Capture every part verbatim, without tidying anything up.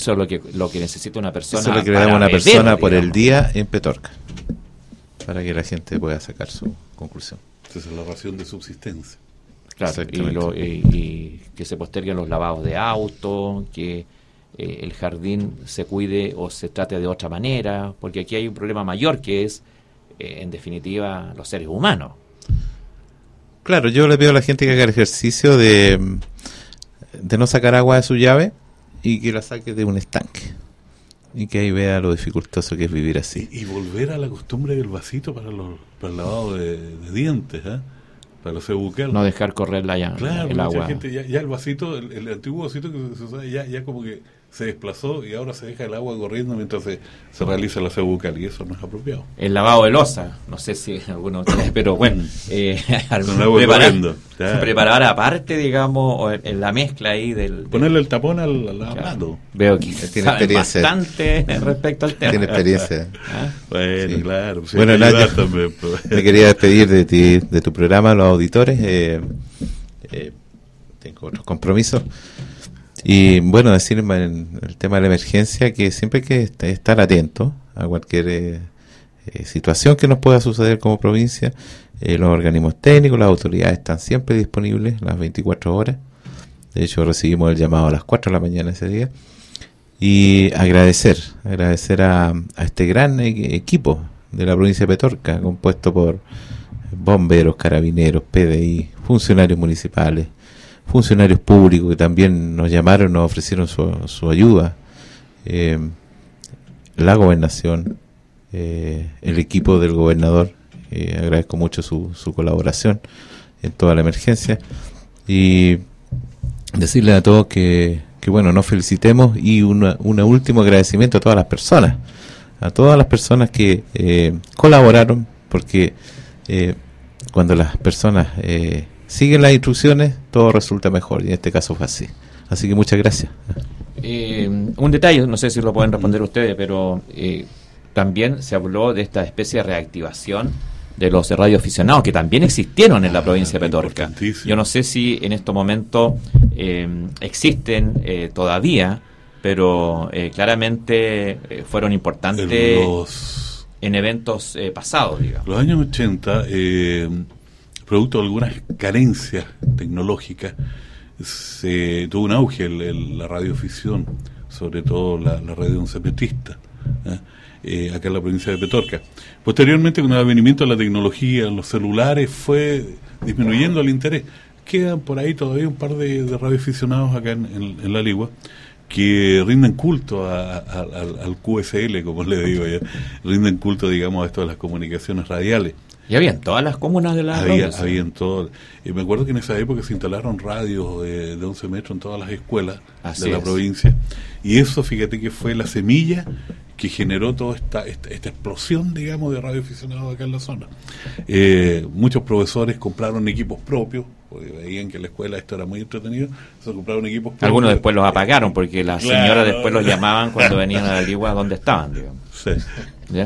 Eso es lo que, lo que necesita una persona. Eso es lo que le damos a una persona por el día en Petorca, para que la gente pueda sacar su conclusión. Esa es la ración de subsistencia. Claro, y, lo, y, y que se posterguen los lavados de auto, que eh, el jardín se cuide o se trate de otra manera, porque aquí hay un problema mayor que es, eh, en definitiva, los seres humanos. Claro, yo le pido a la gente que haga el ejercicio de, de no sacar agua de su llave y que la saque de un estanque. Y que ahí vea lo dificultoso que es vivir así. Y, y volver a la costumbre del vasito para, los, para el lavado de, de dientes, ¿eh? Para los bucal. No dejar correr la llave, claro, el agua. Gente, ya, ya el vasito, el, el antiguo vasito que se usaba, ya, ya como que se desplazó y ahora se deja el agua corriendo mientras se, se realiza la aseo bucal, y eso no es apropiado. El lavado de loza, no sé si alguno pero bueno, eh, preparar, preparar aparte, digamos, en la mezcla ahí del... Ponerle el tapón al, al lavado. Claro. Veo que tiene experiencia bastante respecto al tema. Tiene experiencia. ¿Ah? Bueno, sí. Claro. Sí, bueno, Nadia, también, pues. Me quería despedir de ti, de tu programa, los auditores. Eh, eh, tengo otros compromisos. Y bueno, decirme en el tema de la emergencia que siempre hay que estar atento a cualquier eh, eh, situación que nos pueda suceder como provincia. Eh, los organismos técnicos, las autoridades están siempre disponibles las veinticuatro horas. De hecho, recibimos el llamado a las cuatro de la mañana ese día. Y agradecer, agradecer a, a este gran e- equipo de la provincia de Petorca, compuesto por bomberos, carabineros, P D I, funcionarios municipales, funcionarios públicos que también nos llamaron, nos ofrecieron su, su ayuda, eh, la gobernación, eh, el equipo del gobernador, eh, agradezco mucho su, su colaboración en toda la emergencia, y decirle a todos que, que bueno, nos felicitemos, y un último agradecimiento a todas las personas, a todas las personas que eh, colaboraron, porque eh, cuando las personas eh, siguen las instrucciones, todo resulta mejor, y en este caso fue así. Así que muchas gracias. Eh, un detalle, no sé si lo pueden responder ustedes, pero eh, también se habló de esta especie de reactivación de los radioaficionados, que también existieron en la provincia de Petorca. Yo no sé si en estos momentos eh, existen eh, todavía, pero eh, claramente eh, fueron importantes en, los, en eventos eh, pasados, digamos. Los años ochenta... Eh, producto de algunas carencias tecnológicas, se tuvo un auge el, el, la radioafición, sobre todo la, la radio oncemetrista, ¿eh? Eh, acá en la provincia de Petorca. Posteriormente, con el advenimiento de la tecnología, los celulares, fue disminuyendo el interés. Quedan por ahí todavía un par de, de radioaficionados acá en, en, en La Ligua que rinden culto a, a, a, al Q S L, como le digo ya, rinden culto, digamos, a esto de las comunicaciones radiales. Y había en todas las comunas de la había, había en todo. Eh, me acuerdo que en esa época se instalaron radios de, de once metros en todas las escuelas Así de la es. provincia, y eso, fíjate, que fue la semilla que generó toda esta, esta, esta explosión, digamos, de radioaficionados acá en la zona. Eh, muchos profesores compraron equipos propios, porque veían que en la escuela esto era muy entretenido, se compraron equipos propios. Algunos después los apagaron, porque las claro. señoras después los llamaban cuando venían a la Ligua dónde estaban, digamos. Sí. ¿Ya?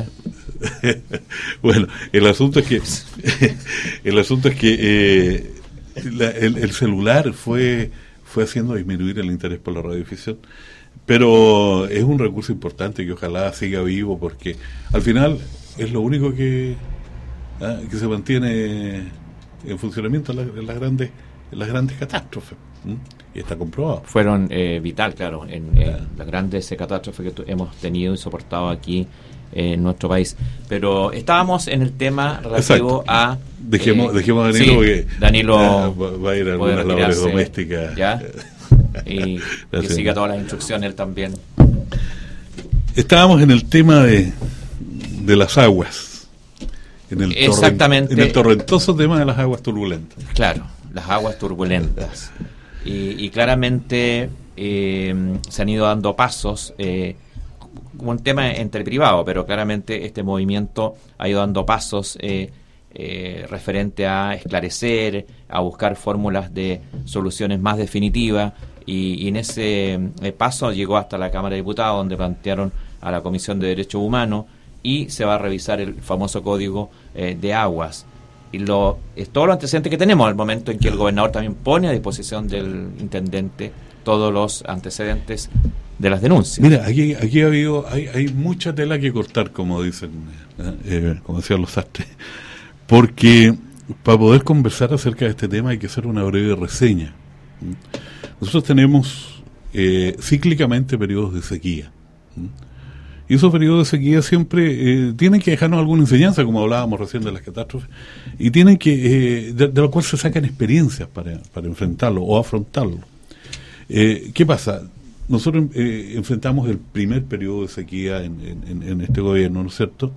Bueno, el asunto es que el asunto es que eh, la, el, el celular fue fue haciendo disminuir el interés por la radiodifusión, pero es un recurso importante que ojalá siga vivo, porque al final es lo único que ¿ah? que se mantiene en funcionamiento en, la, en las grandes en las grandes catástrofes, ¿m? Y está comprobado. Fueron eh, vital, claro, en, en ah. las grandes catástrofes que tu, hemos tenido y soportado aquí en nuestro país. Pero estábamos en el tema relativo Exacto. a dejemos, eh, dejemos a Danilo, sí, porque Danilo va, va a ir a algunas labores domésticas ya y que siga todas las instrucciones él también. Estábamos en el tema de de las aguas, en el exactamente torrent, en el torrentoso tema de las aguas turbulentas. Claro, las aguas turbulentas y, y claramente eh, se han ido dando pasos eh, como un tema entre privado, pero claramente este movimiento ha ido dando pasos eh, eh, referente a esclarecer, a buscar fórmulas de soluciones más definitivas, y, y en ese eh, paso llegó hasta la Cámara de Diputados, donde plantearon a la Comisión de Derechos Humanos, y se va a revisar el famoso Código eh, de Aguas. Y lo es todo lo antecedente que tenemos al momento en que el gobernador también pone a disposición del intendente todos los antecedentes de las denuncias. Mira, aquí, aquí ha habido, hay, hay mucha tela que cortar, como dicen, eh, eh, como decían los sastres, porque para poder conversar acerca de este tema hay que hacer una breve reseña. Nosotros tenemos eh, cíclicamente periodos de sequía. Y esos periodos de sequía siempre eh, tienen que dejarnos alguna enseñanza, como hablábamos recién de las catástrofes, y tienen que, eh, de, de lo cual se sacan experiencias para, para enfrentarlo o afrontarlo. Eh, ¿Qué pasa? Nosotros eh, enfrentamos el primer periodo de sequía en, en, en este gobierno, ¿no es cierto?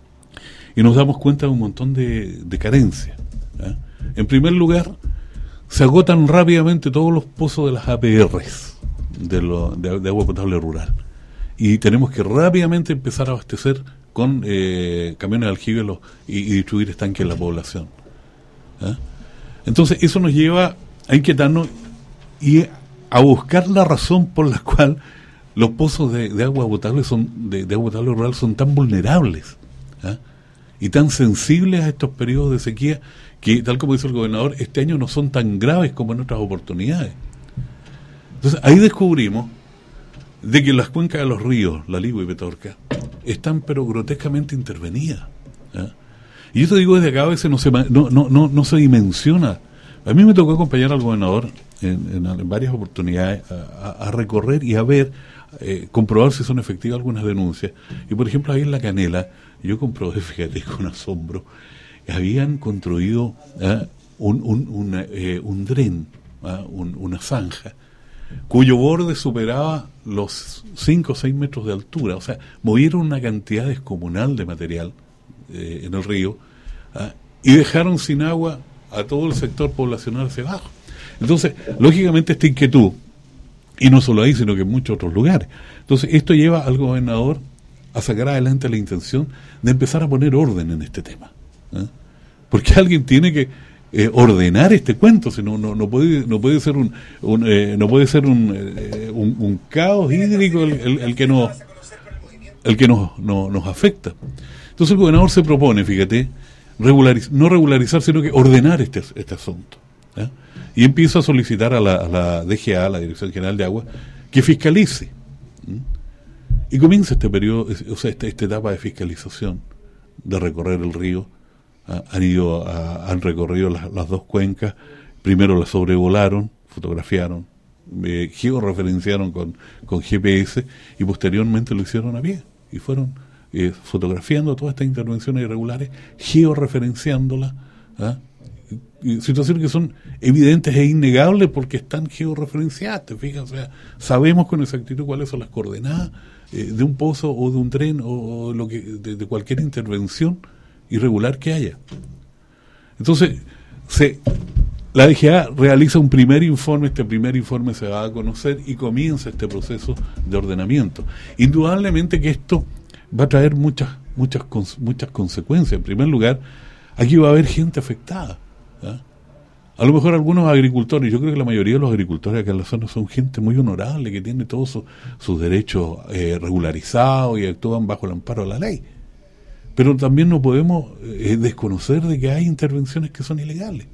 Y nos damos cuenta de un montón de, de carencias. ¿eh? En primer lugar, se agotan rápidamente todos los pozos de las A P Rs, de, lo, de, de agua potable rural. Y tenemos que rápidamente empezar a abastecer con eh, camiones de aljibe los, y, y distribuir estanques en la población. ¿eh? Entonces, eso nos lleva a inquietarnos y a buscar la razón por la cual los pozos de, de agua potable son de, de agua potable rural son tan vulnerables ¿eh? y tan sensibles a estos periodos de sequía que, tal como dice el gobernador, este año no son tan graves como en otras oportunidades. Entonces, ahí descubrimos de que las cuencas de los ríos, La Ligua y Petorca, están pero grotescamente intervenidas. ¿eh? Y esto digo desde acá, a veces no se, no, no, no, no se dimensiona. A mí me tocó acompañar al gobernador en, en, en varias oportunidades a, a, a recorrer y a ver, eh, comprobar si son efectivas algunas denuncias. Y por ejemplo, ahí en La Canela, yo comprobé, fíjate, con asombro, habían construido ¿eh? un, un, una, eh, un dren, ¿eh? un, una zanja, cuyo borde superaba los cinco o seis metros de altura. O sea, movieron una cantidad descomunal de material eh, en el río ¿eh? y dejaron sin agua a todo el sector poblacional hacia abajo. Entonces, lógicamente esta inquietud, y no solo ahí, sino que en muchos otros lugares. Entonces, esto lleva al gobernador a sacar adelante la intención de empezar a poner orden en este tema. ¿eh? Porque alguien tiene que eh, ordenar este cuento, si no, no, no puede, no puede ser un, un eh, no puede ser un, eh, un, un caos hídrico el, el, el que nos, el que nos, no, nos afecta. Entonces el gobernador se propone, fíjate, regulariz- no regularizar, sino que ordenar este, este asunto. ¿eh? Y empieza a solicitar a la, a la D G A, la Dirección General de Agua, que fiscalice. ¿eh? Y comienza este periodo, o sea, esta, esta etapa de fiscalización, de recorrer el río. ¿eh? Han ido, a, han recorrido las, las dos cuencas, primero las sobrevolaron, fotografiaron, eh, georreferenciaron con, con G P S y posteriormente lo hicieron a pie. Y fueron eh, fotografiando todas estas intervenciones irregulares, georreferenciándolas, ¿eh? situaciones que son evidentes e innegables porque están georreferenciadas, te fijas, o sea, sabemos con exactitud cuáles son las coordenadas eh, de un pozo o de un tren o, o lo que de, de cualquier intervención irregular que haya. Entonces, se, la D G A realiza un primer informe, este primer informe se va a conocer y comienza este proceso de ordenamiento. Indudablemente que esto va a traer muchas, muchas, muchas consecuencias. En primer lugar, aquí va a haber gente afectada. ¿eh? A lo mejor algunos agricultores, yo creo que la mayoría de los agricultores acá en la zona son gente muy honorable, que tiene todos su, sus derechos eh, regularizados y actúan bajo el amparo de la ley. Pero también no podemos eh, desconocer de que hay intervenciones que son ilegales.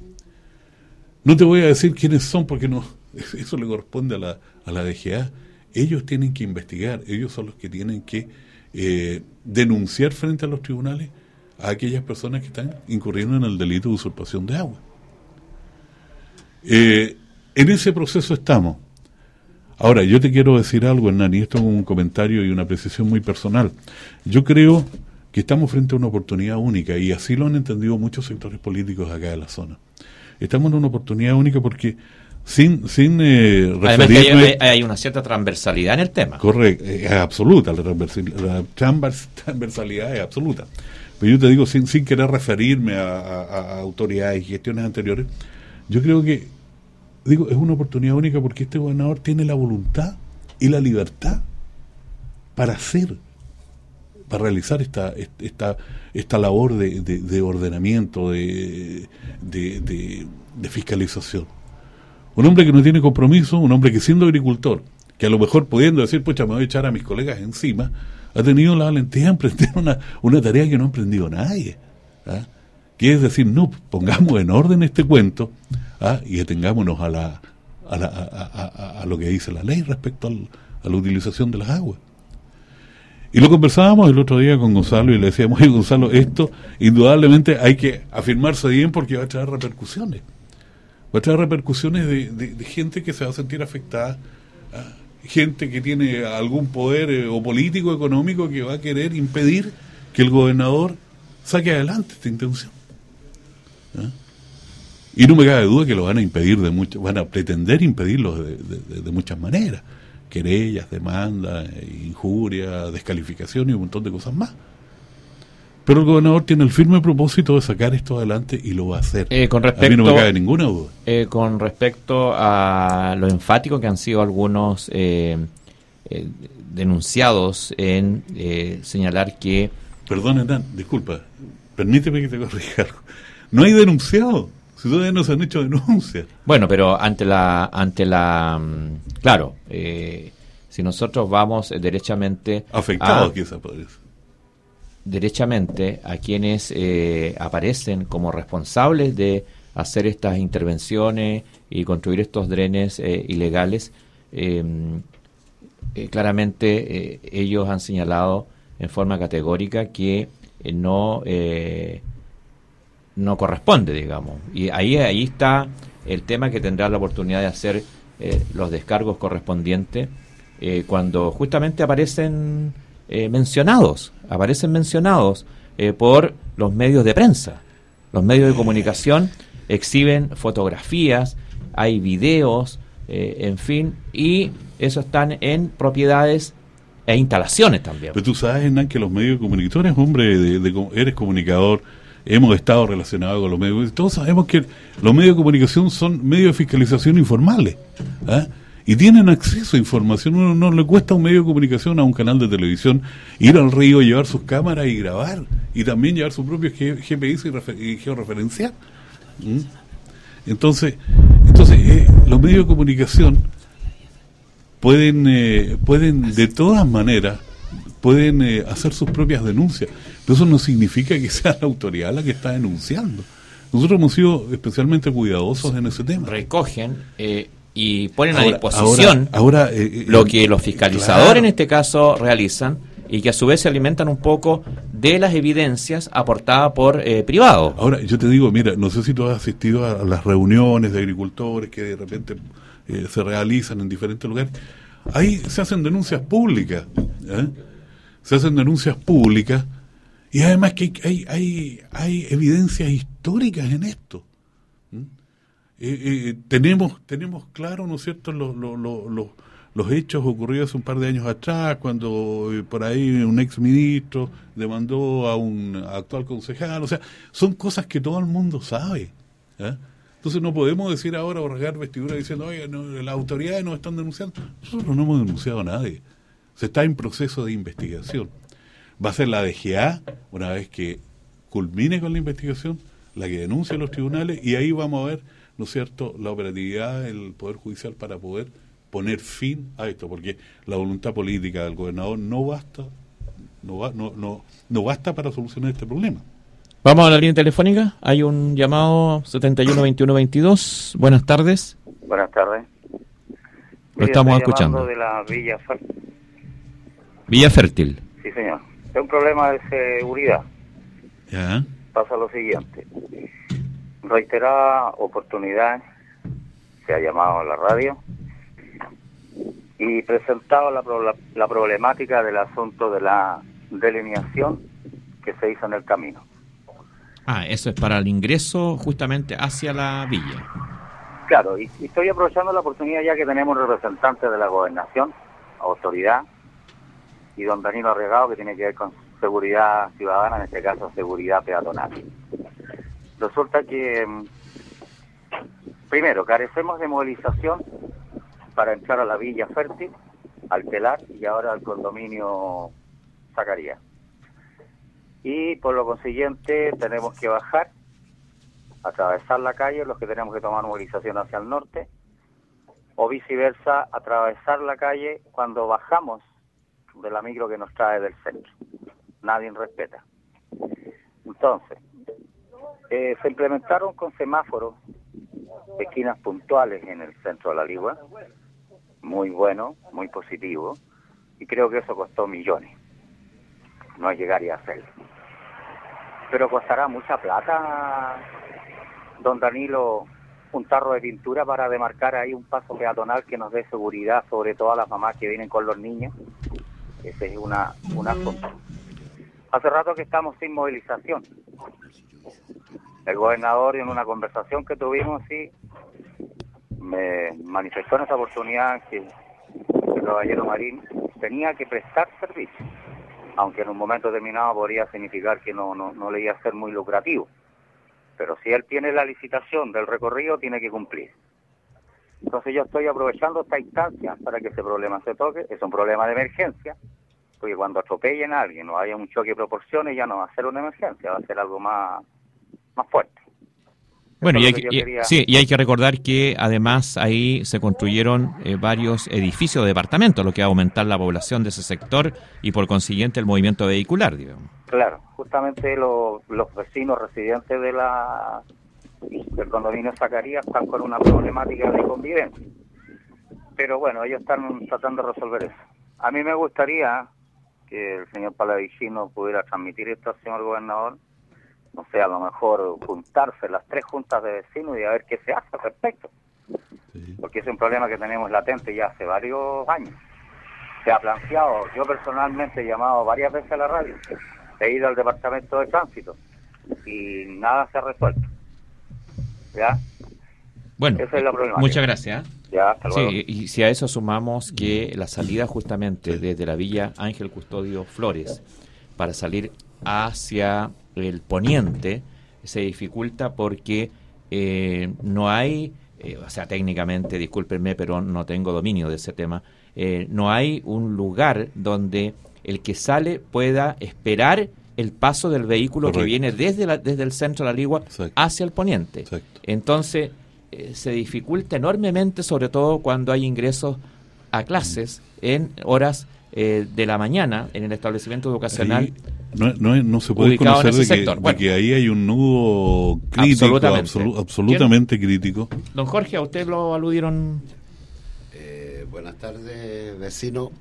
No te voy a decir quiénes son porque no, eso le corresponde a la, a la D G A. Ellos tienen que investigar, ellos son los que tienen que eh, denunciar frente a los tribunales a aquellas personas que están incurriendo en el delito de usurpación de agua. Eh, en ese proceso estamos. Ahora, yo te quiero decir algo, Hernán, y esto es un comentario y una apreciación muy personal. Yo creo que estamos frente a una oportunidad única, y así lo han entendido muchos sectores políticos acá de la zona. Estamos en una oportunidad única porque sin, sin eh, además que hay, hay una cierta transversalidad en el tema. Correcto, es absoluta, la, la transvers, transversalidad es absoluta. Pero yo te digo, sin, sin querer referirme a, a, a autoridades y gestiones anteriores, yo creo que, digo, es una oportunidad única porque este gobernador tiene la voluntad y la libertad para hacer, para realizar esta esta esta labor de, de, de ordenamiento, de, de, de, de fiscalización. Un hombre que no tiene compromiso, un hombre que siendo agricultor, que a lo mejor pudiendo decir, pucha, me voy a echar a mis colegas encima, ha tenido la valentía de emprender una, una tarea que no ha emprendido nadie. ¿ah? Que es decir, no, pongamos en orden este cuento ¿ah? y atengámonos a la, a, la, a, a, a lo que dice la ley respecto al, a la utilización de las aguas. Y lo conversábamos el otro día con Gonzalo y le decíamos, oye Gonzalo, esto indudablemente hay que afirmarse bien porque va a traer repercusiones. Va a traer repercusiones de, de, de gente que se va a sentir afectada, ¿eh? Gente que tiene algún poder eh, o político, económico, que va a querer impedir que el gobernador saque adelante esta intención. ¿Eh? Y no me cabe duda que lo van a impedir de muchas, van a pretender impedirlo de, de, de, de muchas maneras. Querellas, demandas, injurias, descalificación y un montón de cosas más. Pero el gobernador tiene el firme propósito de sacar esto adelante y lo va a hacer. Eh, con respecto, a mí no me cabe ninguna duda. Eh, con respecto a lo enfático que han sido algunos eh, eh, denunciados en eh, señalar que... Perdón, Hernán, disculpa, permíteme que te corrija algo. No hay denunciado. Si todavía no se han hecho denuncias. Bueno, pero ante la, ante la, claro, eh, si nosotros vamos derechamente afectados, quizás podría ser. Derechamente a quienes eh, aparecen como responsables de hacer estas intervenciones y construir estos drenes eh, ilegales, eh, eh, claramente eh, ellos han señalado en forma categórica que eh, no eh, no corresponde, digamos, y ahí ahí está el tema, que tendrá la oportunidad de hacer eh, los descargos correspondientes eh, cuando justamente aparecen eh, mencionados aparecen mencionados eh, por los medios de prensa. Los medios de comunicación exhiben fotografías, hay videos, eh, en fin, y eso están en propiedades e instalaciones también. Pero tú sabes, Hernán, que los medios de comunicación, eres hombre, de, de, eres comunicador, hemos estado relacionados con los medios, todos sabemos que los medios de comunicación son medios de fiscalización informales, ¿eh? Y tienen acceso a información. Uno no le cuesta a un medio de comunicación, a un canal de televisión, ir al río, llevar sus cámaras y grabar, y también llevar su propio G P S y, refer y georreferenciar. ¿Mm? Entonces, entonces eh, los medios de comunicación pueden, eh, pueden de todas maneras, pueden eh, hacer sus propias denuncias, pero eso no significa que sea la autoridad la que está denunciando. Nosotros hemos sido especialmente cuidadosos en ese tema. Recogen eh, y ponen ahora, a disposición ahora, ahora, eh, lo eh, que los fiscalizadores claro. en este caso realizan, y que a su vez se alimentan un poco de las evidencias aportadas por eh, privados. Ahora, yo te digo, mira, no sé si tú has asistido a las reuniones de agricultores que de repente eh, se realizan en diferentes lugares. Ahí se hacen denuncias públicas, ¿eh? Se hacen denuncias públicas, y además que hay, hay, hay evidencias históricas en esto. ¿Mm? Eh, eh, tenemos tenemos claro, ¿no es cierto?, los, los, los, los hechos ocurridos hace un par de años atrás, cuando eh, por ahí un ex ministro demandó a un actual concejal. O sea, son cosas que todo el mundo sabe, ¿eh? Entonces no podemos decir ahora o rasgar vestidura diciendo, oye, no, las autoridades nos están denunciando. Nosotros no hemos denunciado a nadie. Se está en proceso de investigación. Va a ser la D G A, una vez que culmine con la investigación, la que denuncie a los tribunales, y ahí vamos a ver, ¿no es cierto?, la operatividad del Poder Judicial para poder poner fin a esto, porque la voluntad política del gobernador no basta, no, va, no, no, no basta para solucionar este problema. Vamos a la línea telefónica. Hay un llamado setenta y uno veintiuno veintidós. Buenas tardes. Buenas tardes. Lo estamos escuchando. De la Villa Fértil. Villa Fértil. Sí, señor. Es un problema de seguridad. Ya. Pasa lo siguiente. Reiterada oportunidad se ha llamado a la radio y presentado la, la, la problemática del asunto de la delineación que se hizo en el camino. Ah, eso es para el ingreso justamente hacia la villa. Claro, y, y estoy aprovechando la oportunidad ya que tenemos representantes de la gobernación, autoridad, y don Danilo Arriagado, que tiene que ver con seguridad ciudadana, en este caso seguridad peatonal. Resulta que, primero, carecemos de movilización para entrar a la Villa Fértil, al Telar y ahora al condominio Zacarías. Y por lo consiguiente tenemos que bajar, atravesar la calle, los que tenemos que tomar movilización hacia el norte, o viceversa, atravesar la calle cuando bajamos de la micro que nos trae del centro. Nadie respeta. Entonces, eh, se implementaron con semáforos esquinas puntuales en el centro de La Ligua, muy bueno, muy positivo, y creo que eso costó millones. No llegaría a hacerlo. Pero costará mucha plata, don Danilo, un tarro de pintura para demarcar ahí un paso peatonal que nos dé seguridad, sobre todo a las mamás que vienen con los niños. Ese es una, un asunto. Hace rato que estamos sin movilización. El gobernador, en una conversación que tuvimos, sí, me manifestó en esa oportunidad que el caballero Marín tenía que prestar servicio, aunque en un momento determinado podría significar que no, no, no le iba a ser muy lucrativo. Pero si él tiene la licitación del recorrido, tiene que cumplir. Entonces yo estoy aprovechando esta instancia para que ese problema se toque. Es un problema de emergencia, porque cuando atropellen a alguien o haya un choque de proporciones, ya no va a ser una emergencia, va a ser algo más, más fuerte. Bueno, y hay, que y, quería... sí, y hay que recordar que además ahí se construyeron eh, varios edificios de departamentos, lo que va a aumentar la población de ese sector y por consiguiente el movimiento vehicular, digamos. Claro, justamente lo, los vecinos residentes de la del condominio Zacarías están con una problemática de convivencia. Pero bueno, ellos están tratando de resolver eso. A mí me gustaría que el señor Palavicino pudiera transmitir esto al señor gobernador. No sé, a lo mejor juntarse las tres juntas de vecinos y a ver qué se hace al respecto. Sí. Porque es un problema que tenemos latente ya hace varios años. Se ha planteado, yo personalmente he llamado varias veces a la radio, he ido al departamento de tránsito y nada se ha resuelto. ¿Ya? Bueno, esa es la problemática. Muchas gracias. Ya, hasta luego. Sí, y si a eso sumamos que la salida justamente desde la Villa Ángel Custodio Flores para salir hacia el poniente se dificulta porque eh, no hay, eh, o sea, técnicamente, discúlpenme, pero no tengo dominio de ese tema, eh, no hay un lugar donde el que sale pueda esperar el paso del vehículo. Correcto. Que viene desde, la, desde el centro de La Ligua. Exacto. Hacia el poniente. Exacto. Entonces, eh, se dificulta enormemente, sobre todo cuando hay ingresos a clases en horas eh, de la mañana en el establecimiento educacional. Ahí no, no, no se puede conocer de que, bueno, de que ahí hay un nudo crítico, absolutamente, absolu, absolutamente crítico. Don Jorge, ¿a usted lo aludieron? Eh, buenas tardes, vecino.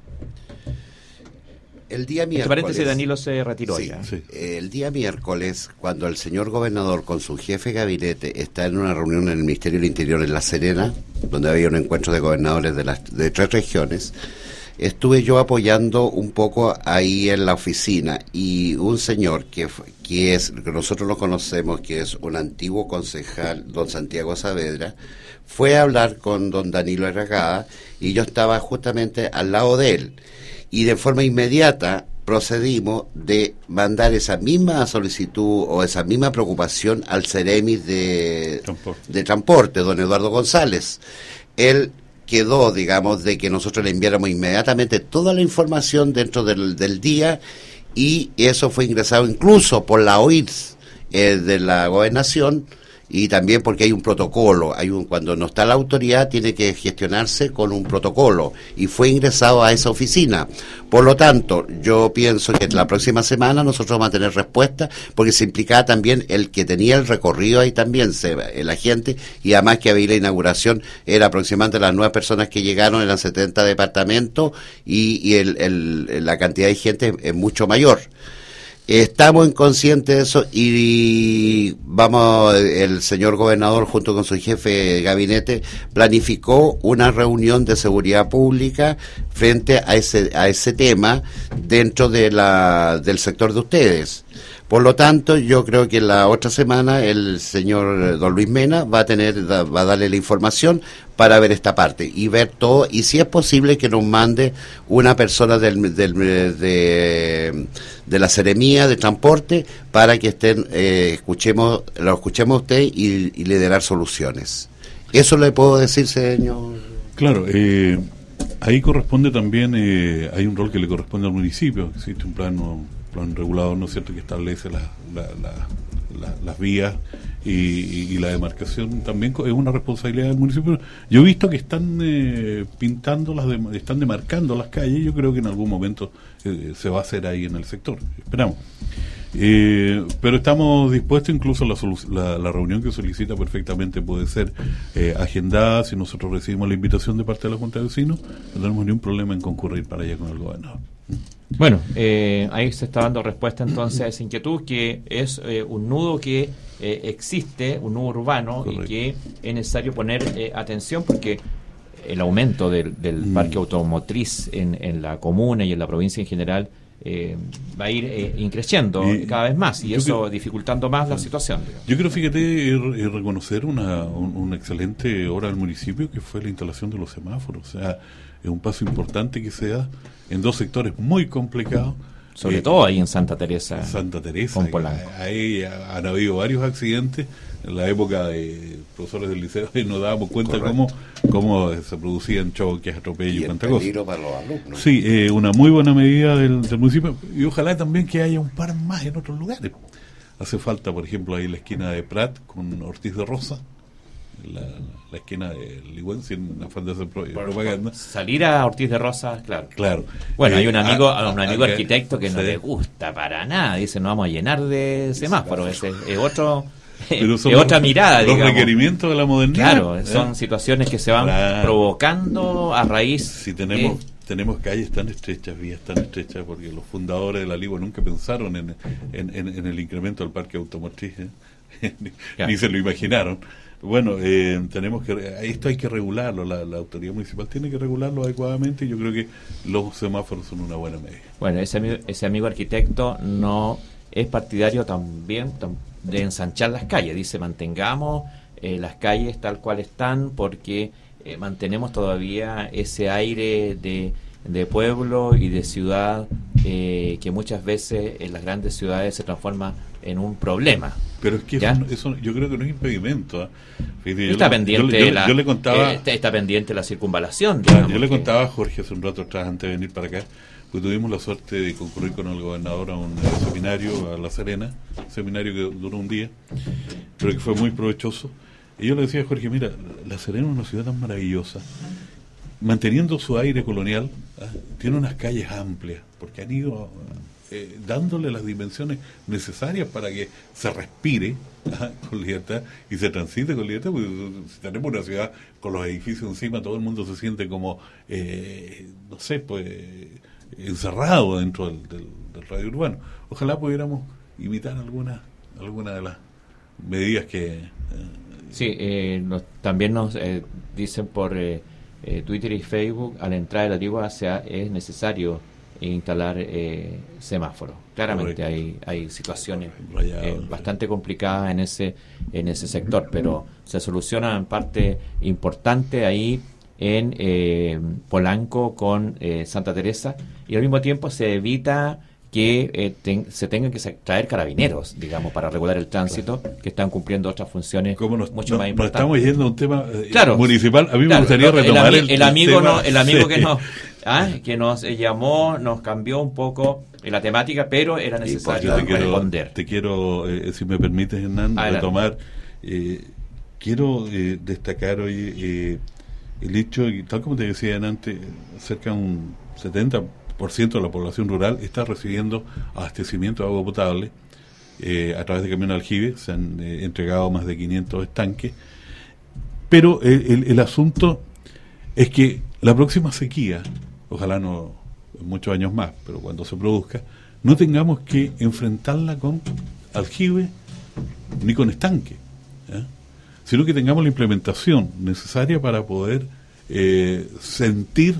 El día miércoles... Entre paréntesis, Danilo se retiró sí, ya. Sí. El día miércoles, cuando el señor gobernador con su jefe de gabinete está en una reunión en el Ministerio del Interior en La Serena, donde había un encuentro de gobernadores de las de tres regiones, estuve yo apoyando un poco ahí en la oficina, y un señor que, que es, que nosotros lo conocemos, que es un antiguo concejal, don Santiago Saavedra, fue a hablar con don Danilo Herragada, y yo estaba justamente al lado de él. Y de forma inmediata procedimos de mandar esa misma solicitud o esa misma preocupación al Ceremis de transporte. de transporte, don Eduardo González. Él quedó, digamos, de que nosotros le enviáramos inmediatamente toda la información dentro del, del día, y eso fue ingresado incluso por la O I D S eh, de la Gobernación, y también porque hay un protocolo, hay un cuando no está la autoridad tiene que gestionarse con un protocolo, y fue ingresado a esa oficina. Por lo tanto, yo pienso que la próxima semana nosotros vamos a tener respuesta, porque se implicaba también el que tenía el recorrido ahí también, se, la gente, y además que había la inauguración, era aproximadamente las nuevas personas que llegaron, eran setenta departamentos, y, y el, el, la cantidad de gente es mucho mayor. Estamos inconscientes de eso, y vamos, el señor gobernador junto con su jefe de gabinete planificó una reunión de seguridad pública frente a ese a ese tema dentro de la del sector de ustedes. Por lo tanto, yo creo que la otra semana el señor don Luis Mena va a tener, va a darle la información para ver esta parte y ver todo, y si es posible que nos mande una persona del, del de, de la Seremía de Transporte para que estén, eh, escuchemos, lo escuchemos a usted y, y le dé dar soluciones. Eso le puedo decir, señor. Claro, eh, ahí corresponde también, eh, hay un rol que le corresponde al municipio, existe un plano plan regulador, ¿no es cierto?, que establece la, la, la, la, las vías y, y, y la demarcación también es una responsabilidad del municipio. Yo he visto que están eh, pintando, las de, están demarcando las calles, yo creo que en algún momento eh, se va a hacer ahí en el sector, esperamos. Eh, pero estamos dispuestos, incluso la, la, la reunión que solicita perfectamente puede ser eh, agendada. Si nosotros recibimos la invitación de parte de la Junta de Vecinos, no tenemos ningún problema en concurrir para allá con el gobernador. Bueno, eh, ahí se está dando respuesta entonces a esa inquietud, que es eh, un nudo que eh, existe, un nudo urbano. Correcto. Y que es necesario poner eh, atención, porque el aumento del, del mm. parque automotriz en, en la comuna y en la provincia en general Eh, va a ir eh, increciendo y, cada vez más, y eso creo, dificultando más la situación. Digamos. Yo creo, fíjate, eh, reconocer una, un, una excelente obra del municipio, que fue la instalación de los semáforos. O sea, es un paso importante que se da en dos sectores muy complicados. Sobre eh, todo ahí en Santa Teresa. Santa Teresa. Con Polanco. Ahí han habido varios accidentes. En la época de profesores del liceo y nos dábamos cuenta cómo, cómo se producían choques, atropellos y cuánta cosa. Para los alumnos. Sí, eh, una muy buena medida del, del municipio, y ojalá también que haya un par más en otros lugares. Hace falta, por ejemplo, ahí la esquina de Prat con Ortiz de Rosa, la, la esquina de Ligüenzi, en afán de hacer propaganda. Salir a Ortiz de Rosa, claro. Claro. Bueno, eh, hay un amigo, a, un amigo a, a, arquitecto que sí. no le gusta para nada, dice, no vamos a llenar de semáforos, ese es otro... Pero son otra mirada, los digamos. requerimientos de la modernidad. Claro, ¿eh? Son situaciones que se van claro. provocando a raíz. Si tenemos eh, tenemos calles tan estrechas, vías tan estrechas, porque los fundadores de la Ligua nunca pensaron en, en, en, en el incremento del parque automotriz, ¿eh? ni, claro. ni se lo imaginaron. Bueno, eh, tenemos que esto hay que regularlo, la, la autoridad municipal tiene que regularlo adecuadamente, y yo creo que los semáforos son una buena medida. Bueno, ese amigo, ese amigo arquitecto no es partidario también tam, de ensanchar las calles, dice mantengamos eh, las calles tal cual están, porque eh, mantenemos todavía ese aire de, de pueblo y de ciudad eh, que muchas veces en las grandes ciudades se transforma en un problema. Pero es que eso, eso yo creo que no es impedimento. ¿eh? Fíjate, está yo, pendiente yo, yo, la, yo le contaba, eh, está pendiente la circunvalación. Claro, yo le que, contaba a Jorge hace un rato atrás, antes de venir para acá, pues tuvimos la suerte de concurrir con el gobernador a un seminario a La Serena, un seminario que duró un día, pero que fue muy provechoso. Y yo le decía a Jorge, mira, La Serena es una ciudad tan maravillosa, manteniendo su aire colonial, ¿eh? tiene unas calles amplias, porque han ido eh, dándole las dimensiones necesarias para que se respire ¿eh? con libertad y se transite con libertad, porque si tenemos una ciudad con los edificios encima, todo el mundo se siente como, eh, no sé, pues... encerrado dentro del, del, del radio urbano. Ojalá pudiéramos imitar alguna alguna de las medidas que eh, sí, eh, nos, también nos eh, dicen por eh, eh, Twitter y Facebook, a la entrada de la Ligua sea, es necesario instalar eh, semáforos. Claramente hay hay situaciones eh, bastante complicadas en ese en ese sector, pero se soluciona en parte importante ahí en eh, Polanco con eh, Santa Teresa, y al mismo tiempo se evita que eh, ten, se tengan que traer carabineros, digamos, para regular el tránsito, claro. que están cumpliendo otras funciones nos, mucho no, más importantes. Nos estamos yendo a un tema eh, claro, municipal. A mí claro, me gustaría no, retomar el, el, el amigo el tema, no, el amigo sí. que nos ah, que nos eh, llamó, nos cambió un poco la temática, pero era necesario te responder. Quiero, te quiero, eh, si me permites, Hernán, Adelante. retomar. Eh, quiero eh, destacar hoy eh, el hecho, y tal como te decía antes, cerca de un setenta por ciento de la población rural está recibiendo abastecimiento de agua potable eh, a través de Camión Aljibe. Se han eh, entregado más de quinientos estanques, pero eh, el, el asunto es que la próxima sequía, ojalá no en muchos años más, pero cuando se produzca, no tengamos que enfrentarla con aljibe ni con estanque, ¿eh? sino que tengamos la implementación necesaria para poder eh, sentir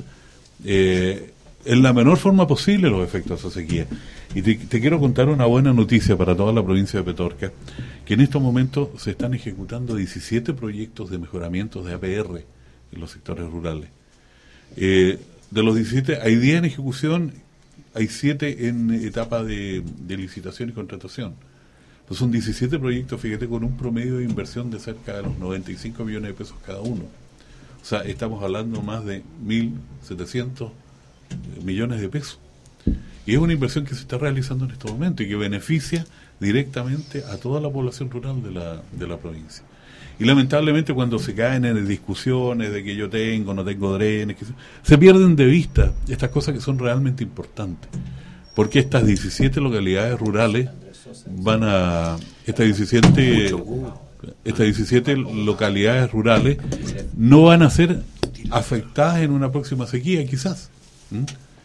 eh, en la menor forma posible los efectos de esa sequía. Y te, te quiero contar una buena noticia para toda la provincia de Petorca, que en estos momentos se están ejecutando diecisiete proyectos de mejoramiento de A P R en los sectores rurales. Eh, de los diecisiete hay diez en ejecución, hay siete en etapa de, de licitación y contratación. Pues son diecisiete proyectos, fíjate, con un promedio de inversión de cerca de los noventa y cinco millones de pesos cada uno. O sea, estamos hablando más de mil setecientos millones de pesos. Y es una inversión que se está realizando en este momento y que beneficia directamente a toda la población rural de la, de la provincia. Y lamentablemente cuando se caen en discusiones de que yo tengo, no tengo drenes, que se, se pierden de vista estas cosas que son realmente importantes. Porque estas diecisiete localidades rurales van a estas diecisiete, estas diecisiete localidades rurales no van a ser afectadas en una próxima sequía, quizás. ¿Mm?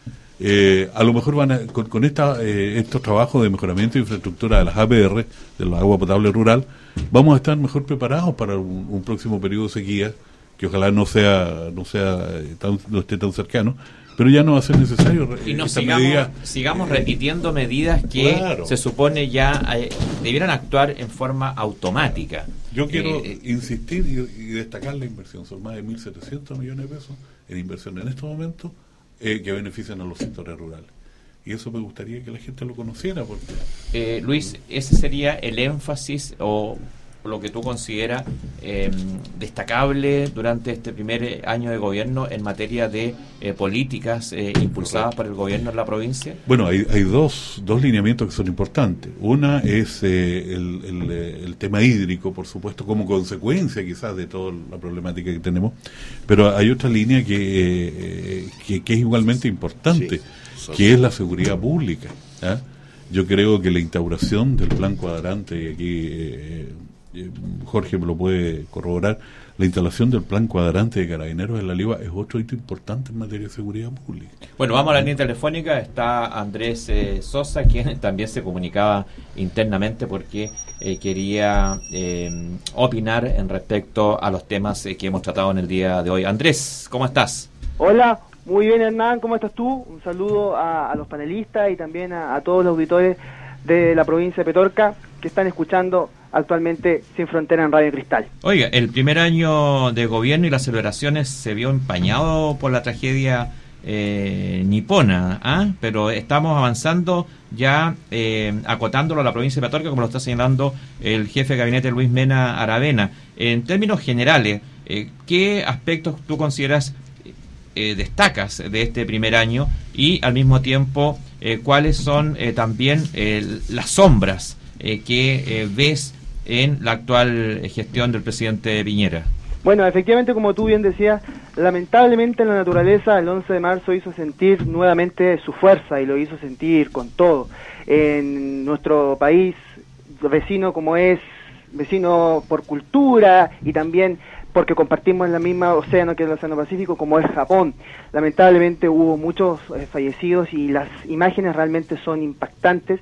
Eh, a lo mejor van a, con, con esta, eh, estos trabajos de mejoramiento de infraestructura de las A P R, de la agua potable rural, vamos a estar mejor preparados para un, un próximo periodo de sequía, que ojalá no sea, no sea tan, no esté tan cercano, pero ya no va a ser necesario. Y no sigamos, medida, sigamos repitiendo medidas que claro. se supone ya eh, debieran actuar en forma automática. Yo quiero eh, insistir y, y destacar la inversión. Son más de mil setecientos millones de pesos en inversión en estos momentos eh, que benefician a los sectores rurales. Y eso me gustaría que la gente lo conociera. Porque eh, Luis, ese sería el énfasis o lo que tú consideras eh, destacable durante este primer año de gobierno en materia de eh, políticas eh, impulsadas por el gobierno en la provincia. Bueno, hay, hay dos, dos lineamientos que son importantes. Una es eh, el, el, el tema hídrico, por supuesto, como consecuencia quizás de toda la problemática que tenemos, pero hay otra línea que, eh, que, que es igualmente importante, sí, que es la seguridad pública. ¿eh? Yo creo que la instauración del plan cuadrante, y aquí eh, Jorge me lo puede corroborar, la instalación del plan cuadrante de Carabineros en la Liva es otro hito importante en materia de seguridad pública. Bueno, vamos a la línea telefónica. Está Andrés eh, Sosa, quien también se comunicaba internamente porque eh, quería eh, opinar en respecto a los temas eh, que hemos tratado en el día de hoy. Andrés, ¿cómo estás? Hola, muy bien, Hernán, ¿cómo estás tú? Un saludo a, a los panelistas y también a, a todos los auditores de la provincia de Petorca que están escuchando actualmente Sin Frontera en Radio Cristal. Oiga, el primer año de gobierno y las celebraciones se vio empañado por la tragedia eh, nipona, ¿ah? Pero estamos avanzando ya, eh, acotándolo a la provincia de Petorca, como lo está señalando el jefe de gabinete Luis Mena Aravena. En términos generales, eh, ¿qué aspectos tú consideras eh, destacas de este primer año y al mismo tiempo eh, cuáles son eh, también eh, las sombras eh, que eh, ves en la actual gestión del presidente Piñera? Bueno, efectivamente, como tú bien decías, lamentablemente la naturaleza el once de marzo hizo sentir nuevamente su fuerza y lo hizo sentir con todo. En nuestro país, vecino como es, vecino por cultura y también porque compartimos el mismo océano que es el Océano Pacífico, como es Japón. Lamentablemente hubo muchos eh, fallecidos y las imágenes realmente son impactantes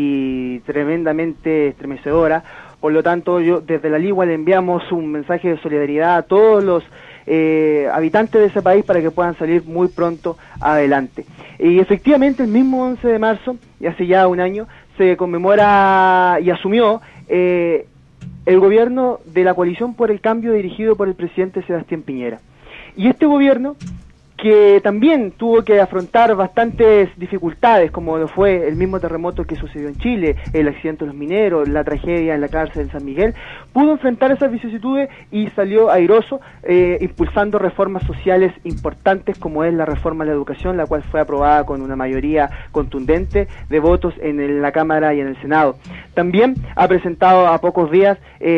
y tremendamente estremecedoras. Por lo tanto, yo desde la Ligua le enviamos un mensaje de solidaridad a todos los eh, habitantes de ese país para que puedan salir muy pronto adelante. Y efectivamente el mismo once de marzo, y hace ya un año, se conmemora y asumió eh, el gobierno de la Coalición por el Cambio dirigido por el presidente Sebastián Piñera. Y este gobierno, que también tuvo que afrontar bastantes dificultades, como lo fue el mismo terremoto que sucedió en Chile, el accidente de los mineros, la tragedia en la cárcel de San Miguel, pudo enfrentar esas vicisitudes y salió airoso, eh, impulsando reformas sociales importantes como es la reforma a la educación, la cual fue aprobada con una mayoría contundente de votos en el, la Cámara y en el Senado. También ha presentado a pocos días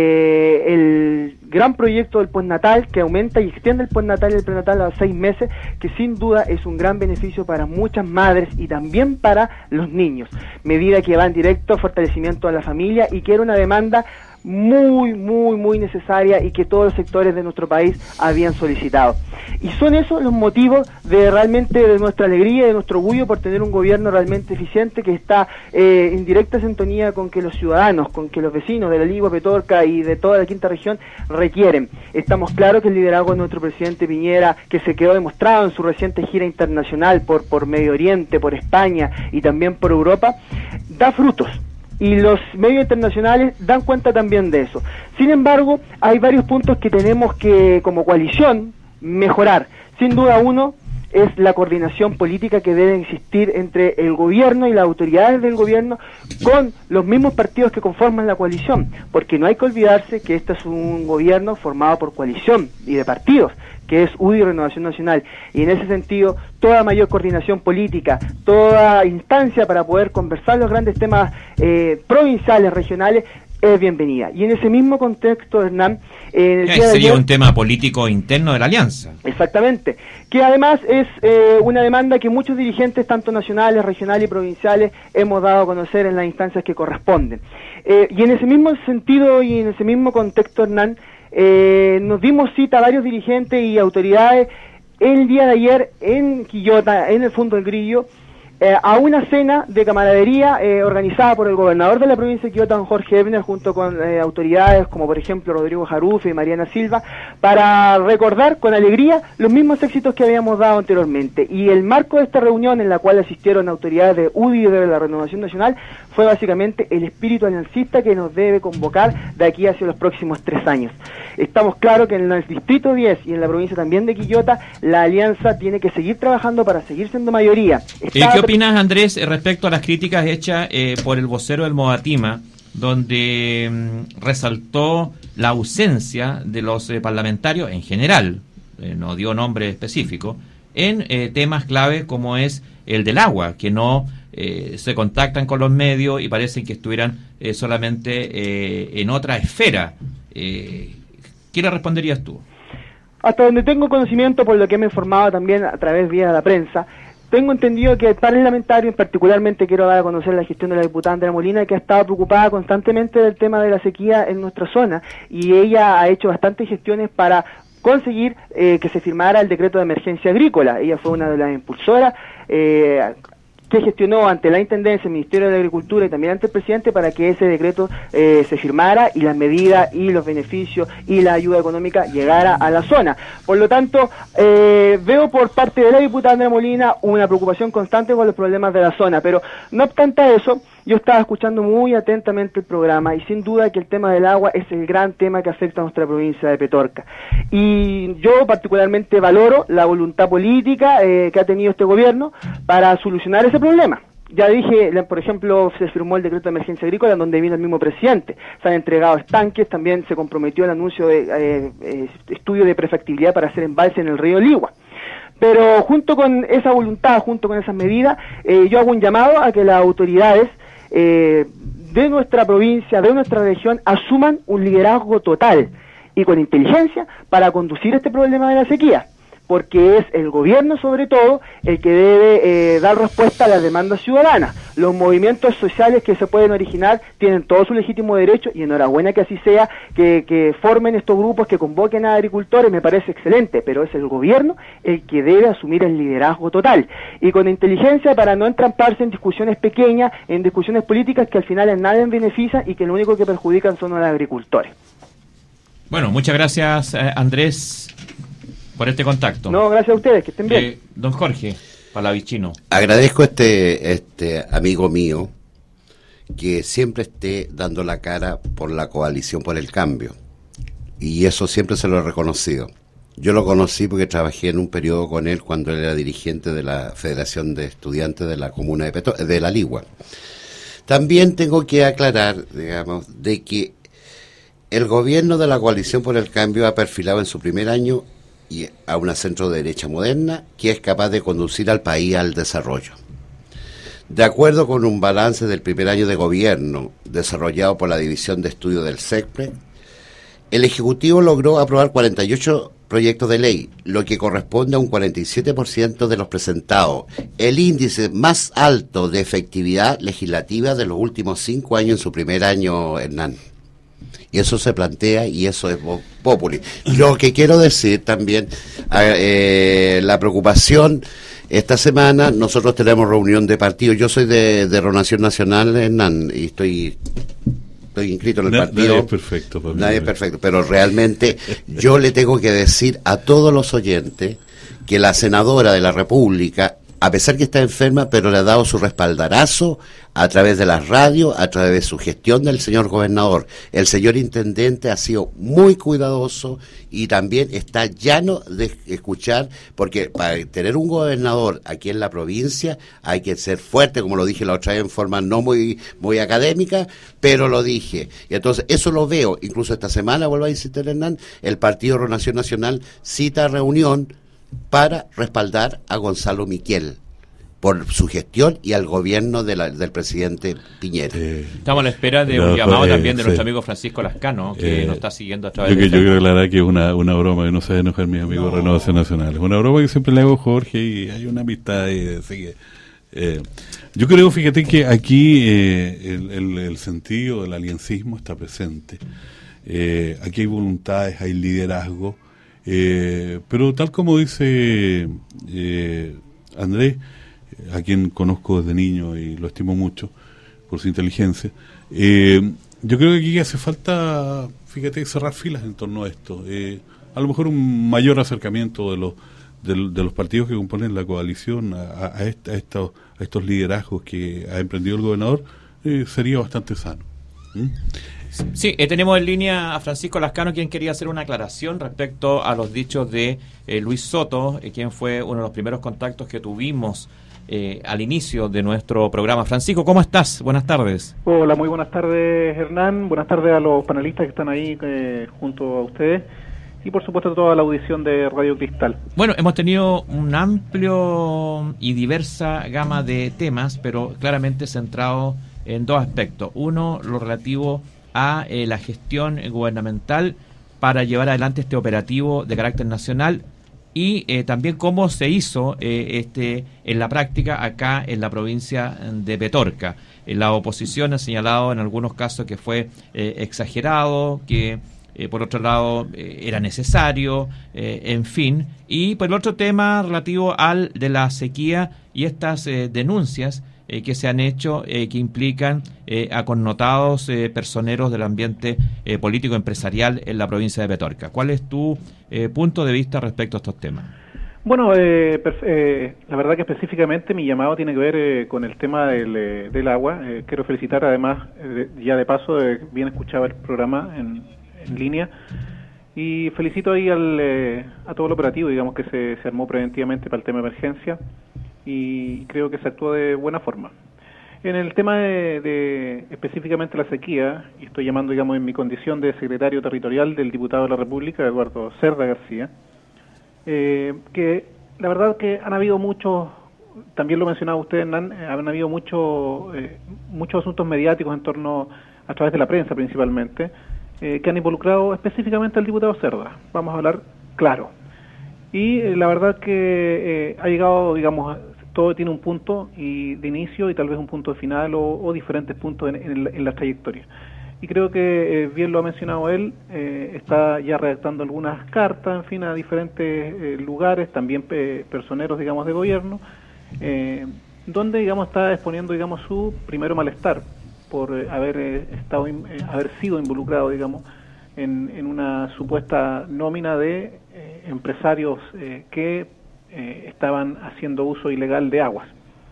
eh, el gran proyecto del postnatal, que aumenta y extiende el postnatal y el prenatal a seis meses, que sin duda es un gran beneficio para muchas madres y también para los niños. Medida que va en directo fortalecimiento a la familia y que era una demanda muy, muy, muy necesaria y que todos los sectores de nuestro país habían solicitado. Y son esos los motivos de realmente de nuestra alegría y de nuestro orgullo por tener un gobierno realmente eficiente que está eh, en directa sintonía con que los ciudadanos, con que los vecinos de la Ligua, Petorca y de toda la quinta región requieren. Estamos claros que el liderazgo de nuestro presidente Piñera, que se quedó demostrado en su reciente gira internacional por, por Medio Oriente, por España y también por Europa, da frutos. Y los medios internacionales dan cuenta también de eso. Sin embargo, hay varios puntos que tenemos que, como coalición, mejorar. Sin duda uno es la coordinación política que debe existir entre el gobierno y las autoridades del gobierno con los mismos partidos que conforman la coalición, porque no hay que olvidarse que este es un gobierno formado por coalición y de partidos, que es U D I y Renovación Nacional, y en ese sentido toda mayor coordinación política, toda instancia para poder conversar los grandes temas eh, provinciales, regionales, es bienvenida. Y en ese mismo contexto, Hernán, en el Eh, día de sería ayer, un tema político interno de la alianza. exactamente, que además es eh, una demanda que muchos dirigentes, tanto nacionales, regionales y provinciales, hemos dado a conocer en las instancias que corresponden. Eh, y en ese mismo sentido y en ese mismo contexto, Hernán, eh, nos dimos cita a varios dirigentes y autoridades el día de ayer en Quillota, en el Fondo del Grillo, eh, a una cena de camaradería eh, organizada por el gobernador de la provincia de Quillota, don Jorge Ebner, junto con eh, autoridades como por ejemplo Rodrigo Jarufe y Mariana Silva, para recordar con alegría los mismos éxitos que habíamos dado anteriormente. Y el marco de esta reunión, en la cual asistieron autoridades de U D I y de la Renovación Nacional, fue básicamente el espíritu aliancista que nos debe convocar de aquí hacia los próximos tres años. Estamos claros que en el distrito diez y en la provincia también de Quillota, la alianza tiene que seguir trabajando para seguir siendo mayoría. Está... ¿Qué opinas, Andrés, respecto a las críticas hechas eh, por el vocero del Modatima, donde mm, resaltó la ausencia de los eh, parlamentarios en general, eh, no dio nombre específico, en eh, temas clave como es el del agua, que no eh, se contactan con los medios y parecen que estuvieran eh, solamente eh, en otra esfera? Eh, ¿Qué le responderías tú? Hasta donde tengo conocimiento, por lo que me he informado también a través vía de la prensa, tengo entendido que el parlamentario, particularmente quiero dar a conocer la gestión de la diputada Andrea Molina, que ha estado preocupada constantemente del tema de la sequía en nuestra zona, y ella ha hecho bastantes gestiones para conseguir eh, que se firmara el decreto de emergencia agrícola. Ella fue una de las impulsoras, eh, que gestionó ante la Intendencia, el Ministerio de Agricultura y también ante el presidente para que ese decreto eh, se firmara y las medidas y los beneficios y la ayuda económica llegara a la zona. Por lo tanto, eh, veo por parte de la diputada Andrea Molina una preocupación constante por los problemas de la zona, pero no obstante eso, yo estaba escuchando muy atentamente el programa y sin duda que el tema del agua es el gran tema que afecta a nuestra provincia de Petorca. Y yo particularmente valoro la voluntad política eh, que ha tenido este gobierno para solucionar ese problema. Ya dije, por ejemplo, se firmó el decreto de emergencia agrícola en donde vino el mismo presidente. Se han entregado estanques, también se comprometió el anuncio de eh, eh, estudio de prefactibilidad para hacer embalse en el río Ligua. Pero junto con esa voluntad, junto con esas medidas, eh, yo hago un llamado a que las autoridades eh, de nuestra provincia, de nuestra región, asuman un liderazgo total y con inteligencia para conducir este problema de la sequía, porque es el gobierno sobre todo el que debe eh, dar respuesta a las demandas ciudadanas. Los movimientos sociales que se pueden originar tienen todo su legítimo derecho y enhorabuena que así sea, que, que formen estos grupos, que convoquen a agricultores, me parece excelente, pero es el gobierno el que debe asumir el liderazgo total y con inteligencia para no entramparse en discusiones pequeñas, en discusiones políticas que al final en nada benefician y que lo único que perjudican son a los agricultores. Bueno, muchas gracias, eh, Andrés, por este contacto. No, gracias a ustedes, que estén bien. Eh, don Jorge Palavicino. Agradezco a este, este amigo mío que siempre esté dando la cara por la coalición por el cambio. Y eso siempre se lo he reconocido. Yo lo conocí porque trabajé en un periodo con él cuando él era dirigente de la Federación de Estudiantes de la Comuna de, Peto, de La Ligua. También tengo que aclarar, digamos, de que el gobierno de la coalición por el cambio ha perfilado en su primer año y a una centro derecha moderna que es capaz de conducir al país al desarrollo. De acuerdo con un balance del primer año de gobierno desarrollado por la División de Estudios del SECPRE, el Ejecutivo logró aprobar cuarenta y ocho proyectos de ley, lo que corresponde a un cuarenta y siete por ciento de los presentados, el índice más alto de efectividad legislativa de los últimos cinco años en su primer año, Hernán. Y eso se plantea y eso es populi. Lo que quiero decir también, eh, la preocupación, esta semana nosotros tenemos reunión de partido. Yo soy de, de Renovación Nacional, Hernán, y estoy, estoy inscrito en el Na, partido. Nadie es perfecto. Para nadie es perfecto, pero realmente yo le tengo que decir a todos los oyentes que la senadora de la República, a pesar que está enferma, pero le ha dado su respaldarazo a través de las radios, a través de su gestión del señor gobernador. El señor intendente ha sido muy cuidadoso y también está llano de escuchar, porque para tener un gobernador aquí en la provincia hay que ser fuerte, como lo dije la otra vez en forma no muy muy académica, pero lo dije. Y entonces eso lo veo, incluso esta semana, vuelvo a insistir, Hernán, el Partido Renovación Nacional cita reunión para respaldar a Gonzalo Miquel, por su gestión y al gobierno de la, del presidente Piñera. Eh, Estamos a la espera de no, un llamado eh, también de sí. nuestro amigo Francisco Lascano, que Eh, nos está siguiendo a través Yo, que, de yo quiero Facebook. aclarar que es una, una broma, que no se va a enojar mis amigos de Renovación Nacional. Es una broma que siempre le hago a Jorge y hay una amistad y así que, eh, yo creo, fíjate que aquí eh, el, el, el sentido del aliancismo está presente. Eh, aquí hay voluntades, hay liderazgo, eh, pero tal como dice eh, Andrés, a quien conozco desde niño y lo estimo mucho por su inteligencia, eh, yo creo que aquí hace falta, fíjate, cerrar filas en torno a esto. Eh, a lo mejor un mayor acercamiento de los de, de los partidos que componen la coalición a, a, esta, a, estos, a estos liderazgos que ha emprendido el gobernador eh, sería bastante sano. ¿Mm? Sí, eh, tenemos en línea a Francisco Lascano, quien quería hacer una aclaración respecto a los dichos de eh, Luis Soto, eh, quien fue uno de los primeros contactos que tuvimos eh, al inicio de nuestro programa. Francisco, ¿cómo estás? Buenas tardes. Hola, muy buenas tardes, Hernán. Buenas tardes a los panelistas que están ahí eh, junto a ustedes. Y por supuesto a toda la audición de Radio Cristal. Bueno, hemos tenido un amplio y diversa gama de temas, pero claramente centrado en dos aspectos. Uno, lo relativo a eh, la gestión gubernamental para llevar adelante este operativo de carácter nacional y eh, también cómo se hizo eh, este en la práctica acá en la provincia de Petorca. Eh, la oposición ha señalado en algunos casos que fue eh, exagerado, que Eh, por otro lado, eh, era necesario, eh, en fin. Y por el otro tema relativo al de la sequía y estas eh, denuncias eh, que se han hecho, eh, que implican eh, a connotados eh, personeros del ambiente eh, político-empresarial en la provincia de Petorca. ¿Cuál es tu eh, punto de vista respecto a estos temas? Bueno, eh, eh, la verdad que específicamente mi llamado tiene que ver eh, con el tema del, eh, del agua. Eh, quiero felicitar además, eh, ya de paso, eh, bien escuchaba el programa en... en línea, y felicito ahí al, eh, a todo el operativo, digamos, que se, se armó preventivamente para el tema de emergencia, y creo que se actuó de buena forma. En el tema de, de específicamente la sequía, y estoy llamando, digamos, en mi condición de secretario territorial del diputado de la República, Eduardo Cerda García, eh, que la verdad que han habido muchos, también lo mencionaba usted, Hernán, eh, han habido muchos eh, muchos asuntos mediáticos en torno, a través de la prensa principalmente, Eh, que han involucrado específicamente al diputado Cerda. Vamos a hablar claro. Y eh, la verdad que eh, ha llegado, digamos, todo tiene un punto y de inicio y tal vez un punto de final o, o diferentes puntos en, en, la, en la trayectoria. Y creo que, eh, bien lo ha mencionado él, eh, está ya redactando algunas cartas, en fin, a diferentes eh, lugares, también eh, personeros, digamos, de gobierno, eh, donde, digamos, está exponiendo, digamos, su primero malestar por eh, haber eh, estado eh, haber sido involucrado, digamos, en, en una supuesta nómina de eh, empresarios eh, que eh, estaban haciendo uso ilegal de aguas.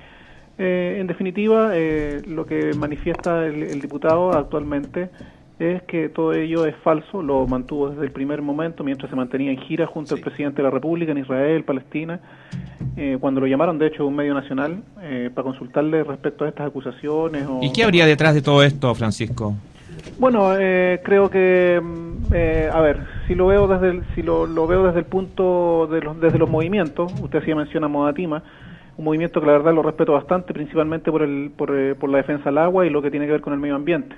Eh, en definitiva, eh, lo que manifiesta el, el diputado actualmente es que todo ello es falso, lo mantuvo desde el primer momento, mientras se mantenía en gira junto sí. al presidente de la República en Israel, Palestina, eh, cuando lo llamaron, de hecho, un medio nacional, eh, para consultarle respecto a estas acusaciones. O... ¿Y qué habría detrás de todo esto, Francisco? Bueno, eh, creo que, eh, a ver, si lo veo desde el, si lo, lo veo desde el punto de los, desde los movimientos, usted sí menciona Modatima, un movimiento que la verdad lo respeto bastante, principalmente por el, por, eh, por la defensa del agua y lo que tiene que ver con el medio ambiente.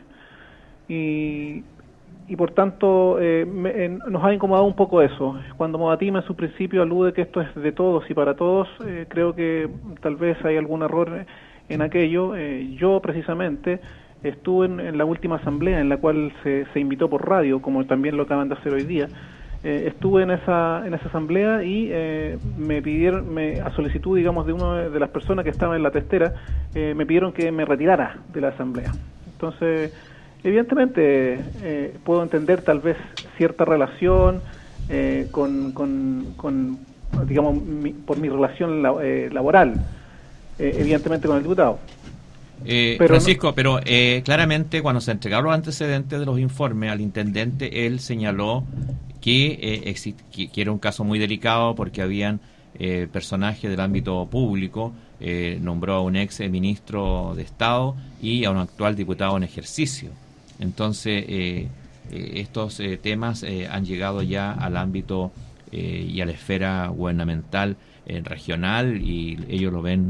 Y, y por tanto eh, me, eh, nos ha incomodado un poco eso. Cuando Modatima en su principio alude que esto es de todos y para todos, eh, creo que tal vez hay algún error en aquello. Eh, yo precisamente estuve en, en la última asamblea en la cual se, se invitó por radio, como también lo acaban de hacer hoy día. Eh, estuve en esa en esa asamblea y eh, me pidieron, me, a solicitud, digamos, de una de las personas que estaban en la testera, eh, me pidieron que me retirara de la asamblea. Entonces, evidentemente, eh, puedo entender tal vez cierta relación eh, con, con, con, digamos, mi, por mi relación la, eh, laboral, eh, evidentemente con el diputado. Eh, pero Francisco, no... pero eh, claramente cuando se entregaron los antecedentes de los informes al intendente, él señaló que, eh, exist que, que era un caso muy delicado porque habían eh, personajes del ámbito público, eh, nombró a un ex ministro de Estado y a un actual diputado en ejercicio. Entonces, eh, eh, estos eh, temas eh, han llegado ya al ámbito eh, y a la esfera gubernamental eh, regional y ellos lo ven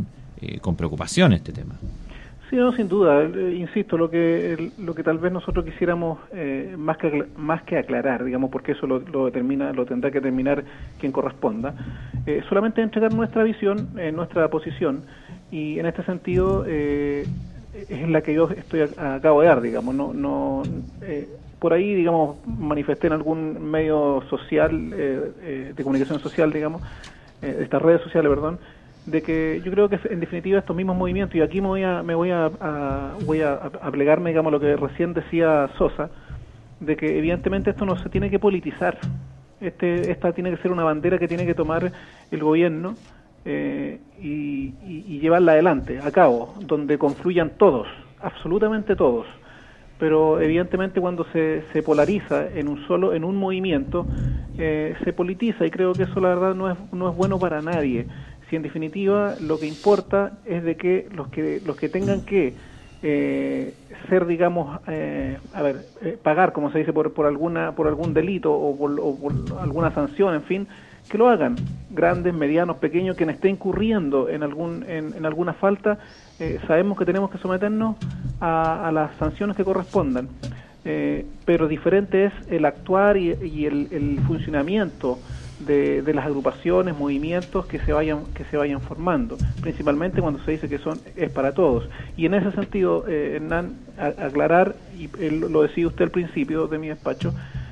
eh, con preocupación este tema. Sí, no, sin duda. Eh, insisto, lo que lo que tal vez nosotros quisiéramos eh, más que más que aclarar, digamos, porque eso lo, lo determina, lo tendrá que determinar quien corresponda. Eh, solamente entregar nuestra visión, eh, nuestra posición, y en este sentido eh, es la que yo estoy a, acabo de dar, digamos, no no eh, por ahí, digamos, manifesté en algún medio social eh, eh, de comunicación social, digamos, eh, estas redes sociales, perdón, de que yo creo que en definitiva estos mismos movimientos, y aquí me voy a me voy a, a voy a, a plegarme, digamos, lo que recién decía Sosa, de que evidentemente esto no se tiene que politizar. Este esta tiene que ser una bandera que tiene que tomar el gobierno eh, y, y, y llevarla adelante, a cabo, donde confluyan todos, absolutamente todos. Pero evidentemente cuando se, se polariza en un solo en un movimiento eh, se politiza, y creo que eso la verdad no es no es bueno para nadie. Si en definitiva lo que importa es de que los que los que tengan que eh, ser, digamos, eh, a ver, eh, pagar, como se dice, por por alguna por algún delito o por, o por alguna sanción, en fin, que lo hagan, grandes, medianos, pequeños, quien esté incurriendo en algún en, en alguna falta, eh, sabemos que tenemos que someternos a, a las sanciones que correspondan, eh, pero diferente es el actuar y, y el, el funcionamiento De, de las agrupaciones, movimientos que se vayan que se vayan formando, principalmente cuando se dice que son es para todos. Y en ese sentido, eh, Hernán, a, aclarar, y él, lo decía usted al principio de mi despacho,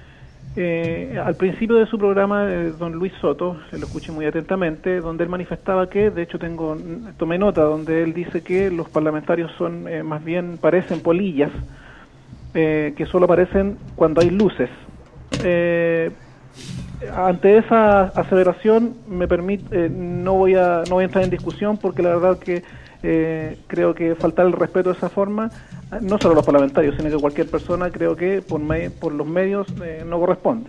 eh, al principio de su programa, eh, don Luis Soto, lo escuché muy atentamente, donde él manifestaba que, de hecho tengo tomé nota, donde él dice que los parlamentarios son, eh, más bien parecen polillas, eh, que solo aparecen cuando hay luces. Eh, Ante esa aseveración me permite eh, no voy a no voy a entrar en discusión, porque la verdad que eh, creo que faltar el respeto de esa forma, no solo a los parlamentarios, sino que cualquier persona, creo que por me, por los medios eh, no corresponde.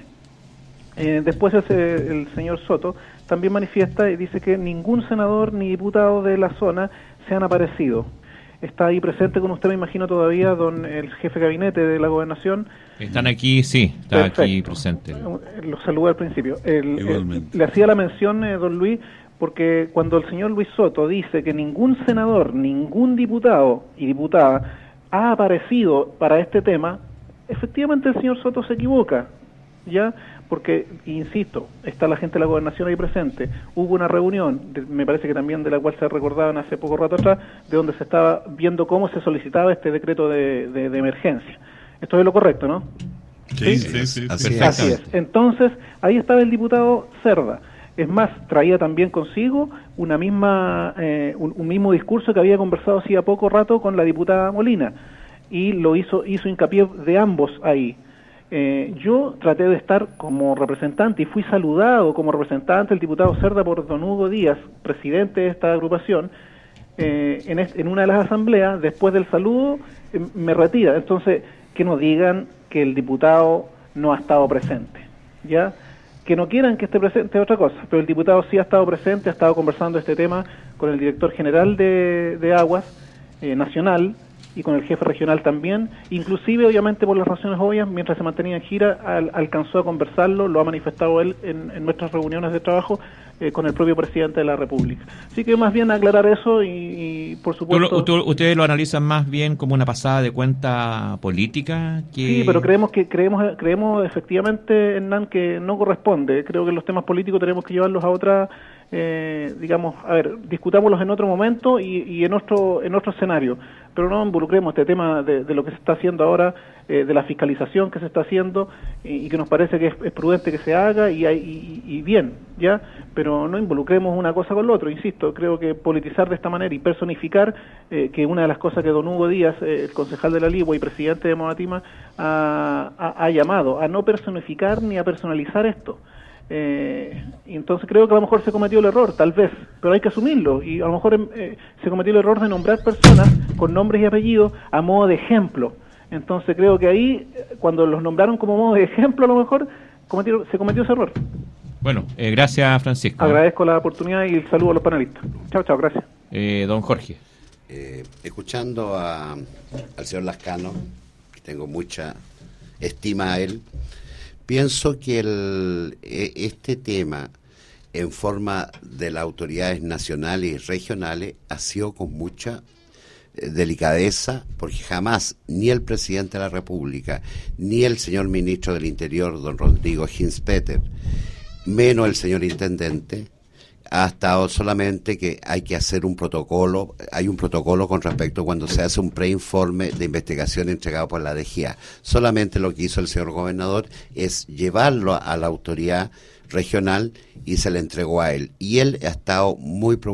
Eh, después ese, el señor Soto también manifiesta y dice que ningún senador ni diputado de la zona se han aparecido. Está ahí presente con usted, me imagino, todavía, don el jefe de gabinete de la gobernación. Están aquí, sí, está Perfecto. Aquí presente. Los saludé al principio. El, el, le hacía la mención, eh, don Luis, porque cuando el señor Luis Soto dice que ningún senador, ningún diputado y diputada ha aparecido para este tema, efectivamente el señor Soto se equivoca, ¿ya? Porque, insisto, está la gente de la gobernación ahí presente. Hubo una reunión, de, me parece que también de la cual se recordaban hace poco rato atrás, de donde se estaba viendo cómo se solicitaba este decreto de, de, de emergencia. Esto es lo correcto, ¿no? Sí, sí, sí. sí, así, sí. así es. Entonces, ahí estaba el diputado Cerda. Es más, traía también consigo una misma eh, un, un mismo discurso que había conversado hacía poco rato con la diputada Molina, y lo hizo hizo hincapié de ambos ahí. Eh, yo traté de estar como representante y fui saludado como representante del diputado Cerda por don Hugo Díaz, presidente de esta agrupación, eh, en, este, en una de las asambleas. Después del saludo eh, me retira. Entonces, que no digan que el diputado no ha estado presente, ¿ya? Que no quieran que esté presente es otra cosa, pero el diputado sí ha estado presente, ha estado conversando este tema con el director general de, de Aguas eh, Nacional, y con el jefe regional también, inclusive obviamente por las razones obvias, mientras se mantenía en gira, al, alcanzó a conversarlo, lo ha manifestado él en, en nuestras reuniones de trabajo eh, con el propio presidente de la República. Así que más bien aclarar eso y, y por supuesto... ¿Tú, tú, ¿Ustedes lo analizan más bien como una pasada de cuenta política? Que... Sí, pero creemos que creemos creemos efectivamente, Hernán, que no corresponde. Creo que los temas políticos tenemos que llevarlos a otra... Eh, digamos, a ver, discutámoslos en otro momento y, y en otro en otro escenario, pero no involucremos este tema de, de lo que se está haciendo ahora, eh, de la fiscalización que se está haciendo y, y que nos parece que es, es prudente que se haga y, y, y bien, ya, pero no involucremos una cosa con lo otro. Insisto, creo que politizar de esta manera y personificar, eh, que una de las cosas que don Hugo Díaz, eh, el concejal de la Ligua y presidente de Moatima, ha, ha, ha llamado a no personificar ni a personalizar esto. Eh, entonces creo que a lo mejor se cometió el error, tal vez, pero hay que asumirlo, y a lo mejor eh, se cometió el error de nombrar personas con nombres y apellidos a modo de ejemplo. Entonces creo que ahí, cuando los nombraron como modo de ejemplo, a lo mejor cometió, se cometió ese error. Bueno, eh, gracias, Francisco. Agradezco la oportunidad y el saludo a los panelistas. Chao, chao, gracias. Eh, don Jorge. Eh, escuchando a, al señor Lascano, que tengo mucha estima a él, pienso que el, este tema en forma de las autoridades nacionales y regionales ha sido con mucha eh, delicadeza, porque jamás ni el presidente de la República, ni el señor ministro del Interior, don Rodrigo Hinspeter, menos el señor intendente, ha estado solamente que hay que hacer un protocolo, hay un protocolo con respecto cuando se hace un preinforme de investigación entregado por la D G A. Solamente lo que hizo el señor gobernador es llevarlo a la autoridad regional y se le entregó a él. Y él ha estado muy preocupado